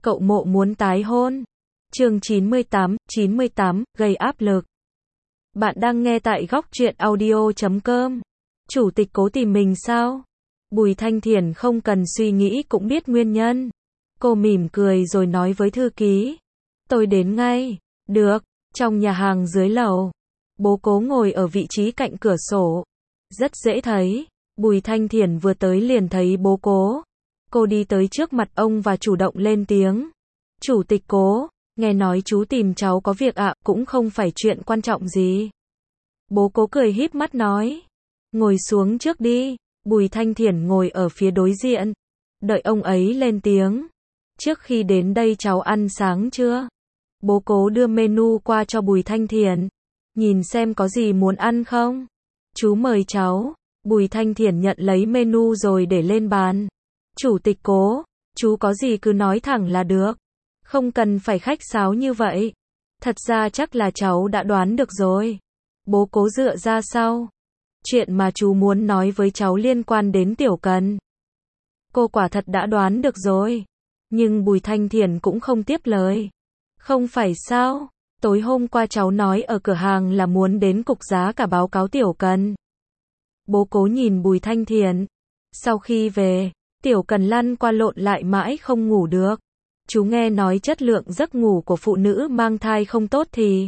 Cậu Mộ muốn tái hôn. Chương 98, gây áp lực. Bạn đang nghe tại góc truyện audio.com. Chủ tịch Cố tìm mình sao? Bùi Thanh Thiển không cần suy nghĩ cũng biết nguyên nhân. Cô mỉm cười rồi nói với thư ký. Tôi đến ngay. Được. Trong nhà hàng dưới lầu. Bố Cố ngồi ở vị trí cạnh cửa sổ. Rất dễ thấy. Bùi Thanh Thiển vừa tới liền thấy bố Cố. Cô đi tới trước mặt ông và chủ động lên tiếng. Chủ tịch Cố, nghe nói chú tìm cháu có việc ạ, cũng không phải chuyện quan trọng gì. Bố Cố cười híp mắt nói. Ngồi xuống trước đi. Bùi Thanh Thiển ngồi ở phía đối diện. Đợi ông ấy lên tiếng. Trước khi đến đây cháu ăn sáng chưa? Bố Cố đưa menu qua cho Bùi Thanh Thiển. Nhìn xem có gì muốn ăn không? Chú mời cháu. Bùi Thanh Thiển nhận lấy menu rồi để lên bàn. Chủ tịch Cố, chú có gì cứ nói thẳng là được. Không cần phải khách sáo như vậy. Thật ra chắc là cháu đã đoán được rồi. Bố Cố dựa ra sau. Chuyện mà chú muốn nói với cháu liên quan đến Tiểu Cần. Cô quả thật đã đoán được rồi. Nhưng Bùi Thanh Thiển cũng không tiếp lời. Không phải sao? Tối hôm qua cháu nói ở cửa hàng là muốn đến cục giá cả báo cáo Tiểu Cần. Bố Cố nhìn Bùi Thanh Thiển. Sau khi về, Tiểu Cần lăn qua lộn lại mãi không ngủ được. Chú nghe nói chất lượng giấc ngủ của phụ nữ mang thai không tốt thì.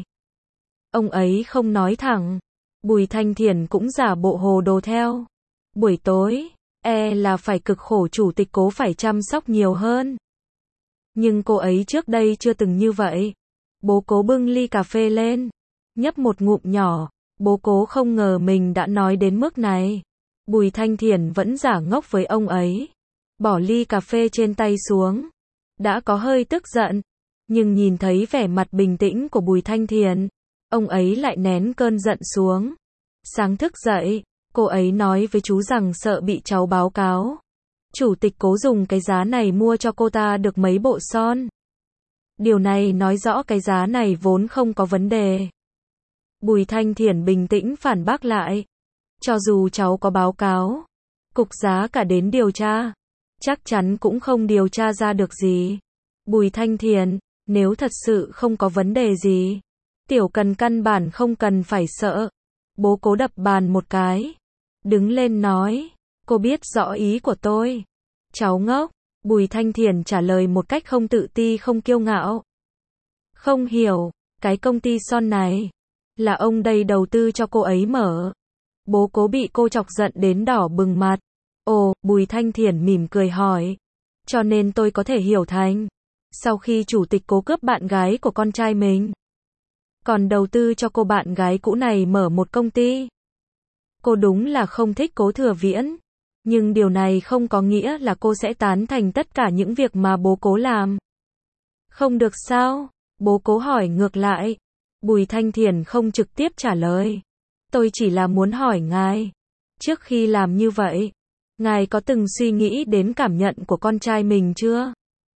Ông ấy không nói thẳng. Bùi Thanh Thiển cũng giả bộ hồ đồ theo. Buổi tối, là phải cực khổ chủ tịch Cố phải chăm sóc nhiều hơn. Nhưng cô ấy trước đây chưa từng như vậy. Bố Cố bưng ly cà phê lên. Nhấp một ngụm nhỏ. Bố Cố không ngờ mình đã nói đến mức này. Bùi Thanh Thiển vẫn giả ngốc với ông ấy. Bỏ ly cà phê trên tay xuống. Đã có hơi tức giận. Nhưng nhìn thấy vẻ mặt bình tĩnh của Bùi Thanh Thiển. Ông ấy lại nén cơn giận xuống. Sáng thức dậy, cô ấy nói với chú rằng sợ bị cháu báo cáo. Chủ tịch Cố dùng cái giá này mua cho cô ta được mấy bộ son. Điều này nói rõ cái giá này vốn không có vấn đề. Bùi Thanh Thiển bình tĩnh phản bác lại. Cho dù cháu có báo cáo, cục giá cả đến điều tra, chắc chắn cũng không điều tra ra được gì. Bùi Thanh Thiển, nếu thật sự không có vấn đề gì, Tiểu Cần căn bản không cần phải sợ. Bố Cố đập bàn một cái. Đứng lên nói. Cô biết rõ ý của tôi. Cháu ngốc. Bùi Thanh Thiển trả lời một cách không tự ti không kiêu ngạo. Không hiểu. Cái công ty son này là ông đây đầu tư cho cô ấy mở. Bố Cố bị cô chọc giận đến đỏ bừng mặt. Ồ, Bùi Thanh Thiển mỉm cười hỏi. Cho nên tôi có thể hiểu thành. Sau khi chủ tịch Cố cướp bạn gái của con trai mình, còn đầu tư cho cô bạn gái cũ này mở một công ty. Cô đúng là không thích Cố Thừa Viễn. Nhưng điều này không có nghĩa là cô sẽ tán thành tất cả những việc mà bố Cố làm. Không được sao? Bố Cố hỏi ngược lại. Bùi Thanh Thiển không trực tiếp trả lời. Tôi chỉ là muốn hỏi ngài. Trước khi làm như vậy, ngài có từng suy nghĩ đến cảm nhận của con trai mình chưa?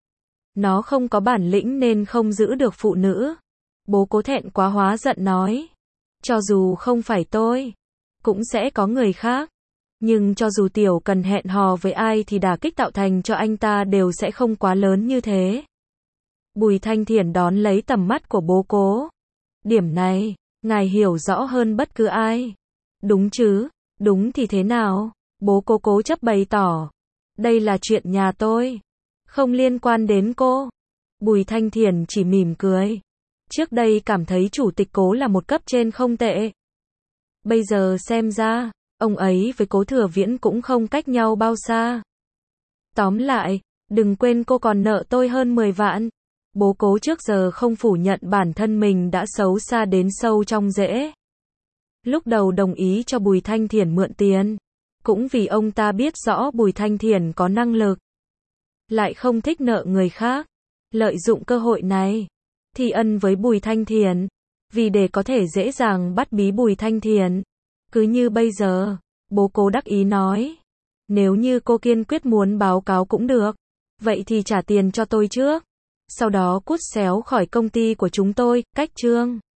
Nó không có bản lĩnh nên không giữ được phụ nữ. Bố Cố thẹn quá hóa giận nói. Cho dù không phải tôi, cũng sẽ có người khác. Nhưng cho dù Tiểu Cần hẹn hò với ai thì đả kích tạo thành cho anh ta đều sẽ không quá lớn như thế. Bùi Thanh Thiển đón lấy tầm mắt của bố Cố. Điểm này, ngài hiểu rõ hơn bất cứ ai. Đúng chứ? Đúng thì thế nào? Bố Cố cố chấp bày tỏ. Đây là chuyện nhà tôi. Không liên quan đến cô. Bùi Thanh Thiển chỉ mỉm cười. Trước đây cảm thấy chủ tịch Cố là một cấp trên không tệ. Bây giờ xem ra, ông ấy với Cố Thừa Viễn cũng không cách nhau bao xa. Tóm lại, đừng quên cô còn nợ tôi hơn 10 vạn. Bố Cố trước giờ không phủ nhận bản thân mình đã xấu xa đến sâu trong rễ. Lúc đầu đồng ý cho Bùi Thanh Thiển mượn tiền, cũng vì ông ta biết rõ Bùi Thanh Thiển có năng lực, lại không thích nợ người khác. Lợi dụng cơ hội này, thi ân với Bùi Thanh Thiển, vì để có thể dễ dàng bắt bí Bùi Thanh Thiển. Cứ như bây giờ, bố Cố đắc ý nói. Nếu như cô kiên quyết muốn báo cáo cũng được, vậy thì trả tiền cho tôi trước. Sau đó cút xéo khỏi công ty của chúng tôi, cách chương.